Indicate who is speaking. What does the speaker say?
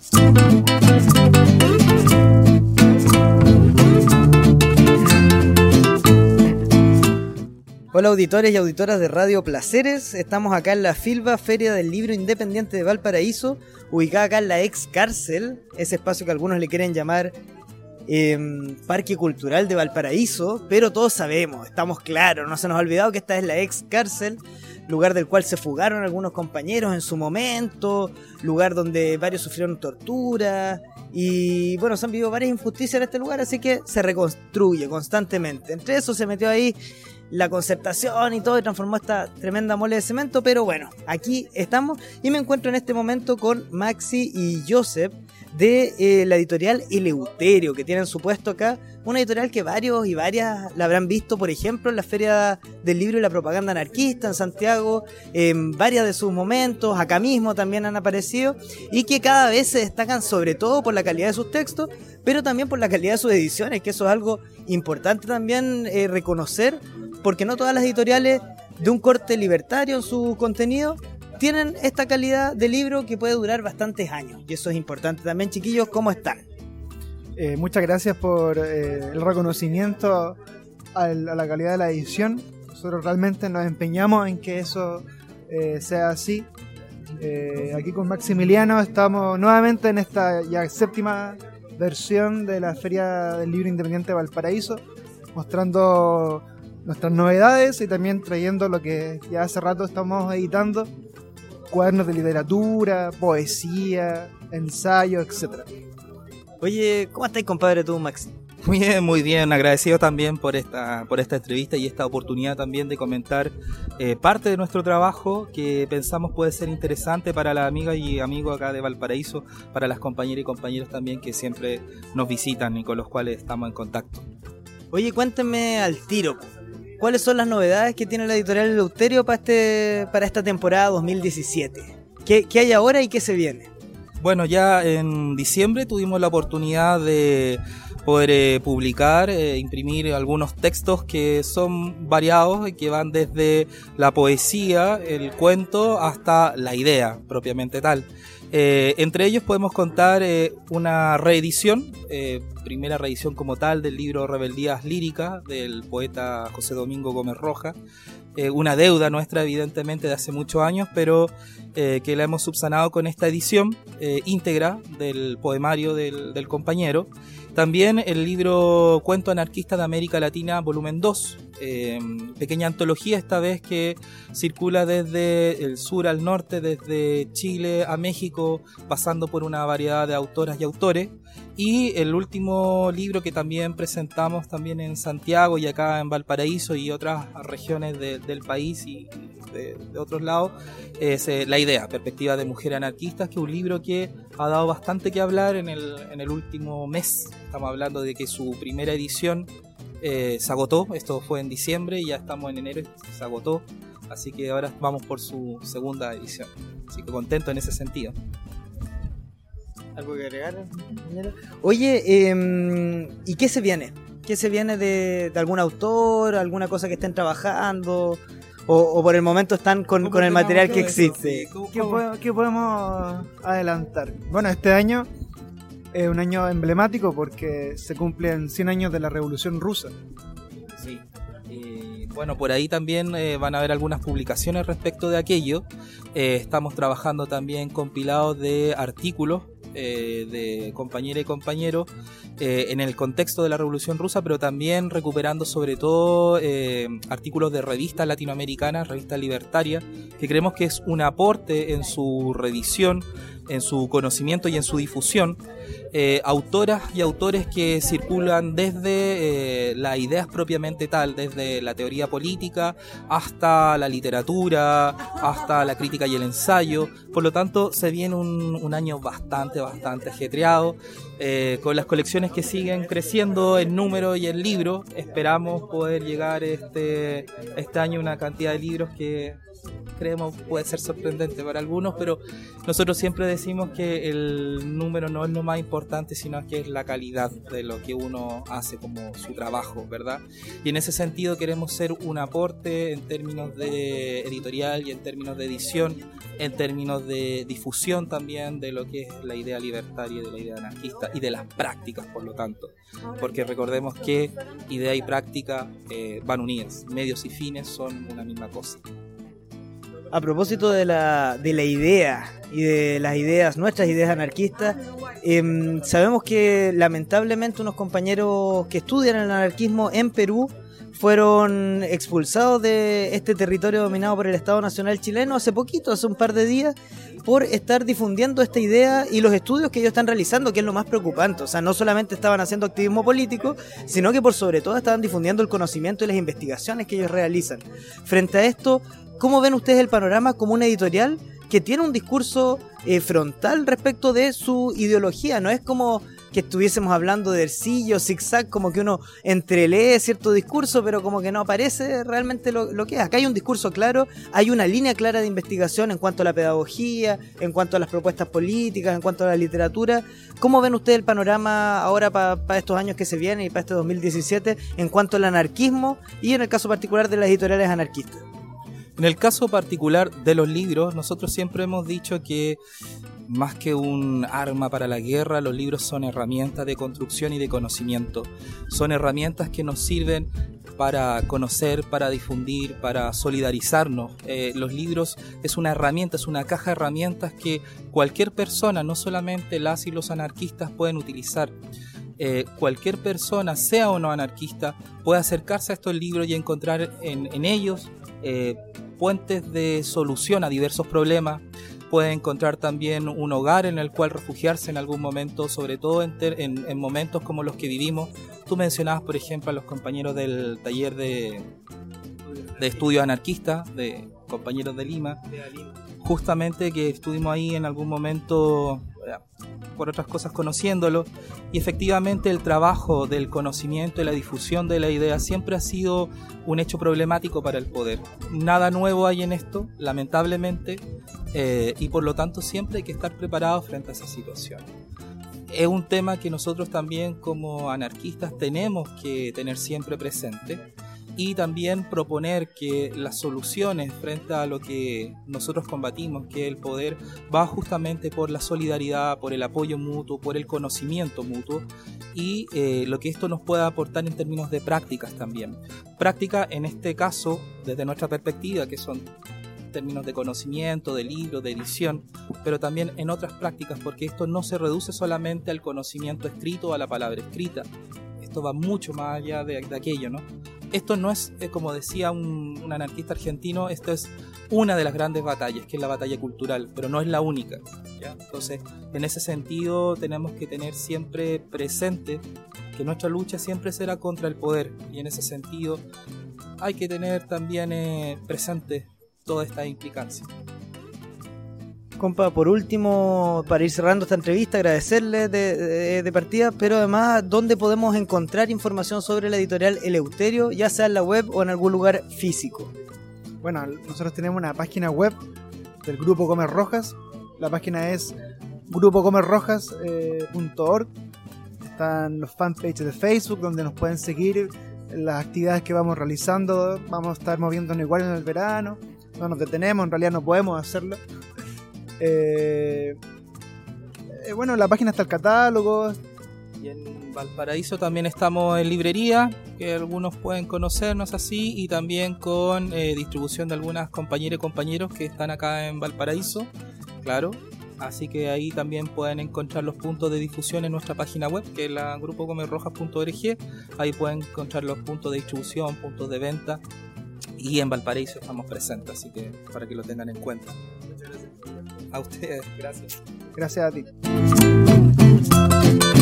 Speaker 1: Hola auditores y auditoras de Radio Placeres, estamos acá en la FILVA, Feria del Libro Independiente de Valparaíso, ubicada acá en la ex cárcel, ese espacio que algunos le quieren llamar Parque Cultural de Valparaíso, pero todos sabemos, estamos claros, no se nos ha olvidado que esta es la ex cárcel, lugar del cual se fugaron algunos compañeros en su momento, lugar donde varios sufrieron tortura y bueno, se han vivido varias injusticias en este lugar, así que se reconstruye constantemente. Entre eso se metió ahí la concertación y todo y transformó esta tremenda mole de cemento, pero bueno, aquí estamos y me encuentro en este momento con Maxi y Joseph de la editorial Eleuterio, que tienen su puesto acá, una editorial que varios y varias la habrán visto, por ejemplo, en la Feria del Libro y la Propaganda Anarquista en Santiago, en varios de sus momentos, acá mismo también han aparecido, y que cada vez se destacan sobre todo por la calidad de sus textos, pero también por la calidad de sus ediciones, que eso es algo importante también reconocer, porque no todas las editoriales de un corte libertario en su contenido tienen esta calidad de libro que puede durar bastantes años, y eso es importante también. Chiquillos, ¿cómo están?
Speaker 2: Muchas gracias por el reconocimiento a la calidad de la edición. Nosotros realmente nos empeñamos en que eso sea así. Aquí con Maximiliano estamos nuevamente en esta ya 7ª versión de la Feria del Libro Independiente de Valparaíso, mostrando nuestras novedades y también trayendo lo que ya hace rato estamos editando: cuadernos de literatura, poesía, ensayo, etc.
Speaker 1: Oye, ¿cómo estáis, compadre, tú, Maxi?
Speaker 3: Muy bien, agradecido también por esta entrevista y esta oportunidad también de comentar parte de nuestro trabajo que pensamos puede ser interesante para las amigas y amigos acá de Valparaíso, para las compañeras y compañeros también que siempre nos visitan y con los cuales estamos en contacto.
Speaker 1: Oye, cuéntenme al tiro, ¿cuáles son las novedades que tiene la editorial Eleuterio para esta temporada 2017? ¿Qué hay ahora y qué se viene?
Speaker 3: Bueno, ya en diciembre tuvimos la oportunidad de poder publicar, imprimir algunos textos que son variados y que van desde la poesía, el cuento, hasta la idea propiamente tal. Entre ellos podemos contar una reedición, primera reedición como tal del libro Rebeldías Líricas del poeta José Domingo Gómez Roja, una deuda nuestra evidentemente de hace muchos años, pero que la hemos subsanado con esta edición íntegra del poemario del compañero. También el libro Cuento Anarquista de América Latina, volumen 2, pequeña antología esta vez que circula desde el sur al norte, desde Chile a México, pasando por una variedad de autoras y autores. Y el último libro que también presentamos también en Santiago y acá en Valparaíso y otras regiones del país y de otros lados, es La Idea, Perspectiva de Mujeres Anarquistas, que es un libro que ha dado bastante que hablar en el último mes. Estamos hablando de que su primera edición se agotó, esto fue en diciembre y ya estamos en enero y se agotó, así que ahora vamos por su segunda edición, así que contento en ese sentido.
Speaker 1: ¿Algo que agregar? Oye, ¿y qué se viene? ¿Qué se viene de algún autor, alguna cosa que estén trabajando? ¿O por el momento están con el material que existe?
Speaker 2: ¿Qué podemos adelantar? Bueno, este año es un año emblemático porque se cumplen 100 años de la Revolución Rusa.
Speaker 3: Sí. Bueno, por ahí también van a haber algunas publicaciones respecto de aquello. Estamos trabajando también compilados de artículos de compañeras y compañeros en el contexto de la Revolución Rusa, pero también recuperando sobre todo artículos de revistas latinoamericanas, revistas libertarias, que creemos que es un aporte en su revisión, en su conocimiento y en su difusión. Autoras y autores que circulan desde las ideas propiamente tal, desde la teoría política hasta la literatura, hasta la crítica y el ensayo. Por lo tanto, se viene un año bastante ajetreado, con las colecciones que siguen creciendo en número y en libros. Esperamos poder llegar este año a una cantidad de libros que creemos puede ser sorprendente para algunos, pero nosotros siempre decimos que el número no es lo más importante, sino que es la calidad de lo que uno hace como su trabajo, ¿verdad? Y en ese sentido queremos ser un aporte en términos de editorial y en términos de edición, en términos de difusión también de lo que es la idea libertaria y de la idea anarquista y de las prácticas, por lo tanto, porque recordemos que idea y práctica van unidas, medios y fines son una misma cosa.
Speaker 1: A propósito de la idea y de las ideas, nuestras ideas anarquistas, sabemos que lamentablemente unos compañeros que estudian el anarquismo en Perú fueron expulsados de este territorio dominado por el Estado Nacional chileno hace poquito, hace un par de días, por estar difundiendo esta idea y los estudios que ellos están realizando, que es lo más preocupante. O sea, no solamente estaban haciendo activismo político, sino que por sobre todo estaban difundiendo el conocimiento y las investigaciones que ellos realizan. Frente a esto, ¿cómo ven ustedes el panorama como una editorial que tiene un discurso frontal respecto de su ideología? No es como que estuviésemos hablando de ercillo, zigzag, como que uno entrelee cierto discurso, pero como que no aparece realmente lo que es. Acá hay un discurso claro, hay una línea clara de investigación en cuanto a la pedagogía, en cuanto a las propuestas políticas, en cuanto a la literatura. ¿Cómo ven ustedes el panorama ahora para estos años que se vienen y para este 2017 en cuanto al anarquismo y en el caso particular de las editoriales anarquistas?
Speaker 3: En el caso particular de los libros, nosotros siempre hemos dicho que más que un arma para la guerra, los libros son herramientas de construcción y de conocimiento. Son herramientas que nos sirven para conocer, para difundir, para solidarizarnos. Los libros es una herramienta, es una caja de herramientas que cualquier persona, no solamente las y los anarquistas, pueden utilizar. Cualquier persona, sea o no anarquista, puede acercarse a estos libros y encontrar en ellos puentes de solución a diversos problemas. Puede encontrar también un hogar en el cual refugiarse en algún momento, sobre todo en momentos como los que vivimos. Tú mencionabas, por ejemplo, a los compañeros del taller de estudios anarquistas, de compañeros de Lima, justamente que estuvimos ahí en algún momento, por otras cosas, conociéndolo, y efectivamente el trabajo del conocimiento y la difusión de la idea siempre ha sido un hecho problemático para el poder. Nada nuevo hay en esto, lamentablemente, y por lo tanto siempre hay que estar preparados frente a esa situación. Es un tema que nosotros también como anarquistas tenemos que tener siempre presente, y también proponer que las soluciones frente a lo que nosotros combatimos, que el poder, va justamente por la solidaridad, por el apoyo mutuo, por el conocimiento mutuo, y lo que esto nos pueda aportar en términos de prácticas también. Práctica en este caso, desde nuestra perspectiva, que son términos de conocimiento, de libro, de edición, pero también en otras prácticas, porque esto no se reduce solamente al conocimiento escrito o a la palabra escrita. Esto va mucho más allá de aquello, ¿no? Esto no es, como decía un anarquista argentino, esto es una de las grandes batallas, que es la batalla cultural, pero no es la única, ¿ya? Entonces, en ese sentido, tenemos que tener siempre presente que nuestra lucha siempre será contra el poder, y en ese sentido hay que tener también presente toda esta implicancia.
Speaker 1: Compa, por último, para ir cerrando esta entrevista, agradecerle de partida, pero además, ¿dónde podemos encontrar información sobre la editorial Eleuterio, ya sea en la web o en algún lugar físico?
Speaker 2: Bueno, nosotros tenemos una página web del Grupo Gómez Rojas. La página es grupogomerrojas.org. Están los fanpages de Facebook, donde nos pueden seguir las actividades que vamos realizando. Vamos a estar moviéndonos igual en el verano. No nos detenemos, en realidad no podemos hacerlo. Bueno, en la página está el catálogo.
Speaker 3: Y en Valparaíso también estamos en librería, que algunos pueden conocernos así, y también con distribución de algunas compañeras y compañeros que están acá en Valparaíso, claro. Así que ahí también pueden encontrar los puntos de difusión en nuestra página web, que es la grupogomerrojas.org. Ahí pueden encontrar los puntos de distribución, puntos de venta, y en Valparaíso estamos presentes, así que para que lo tengan en cuenta. Muchas gracias. A ustedes, gracias.
Speaker 2: Gracias a ti.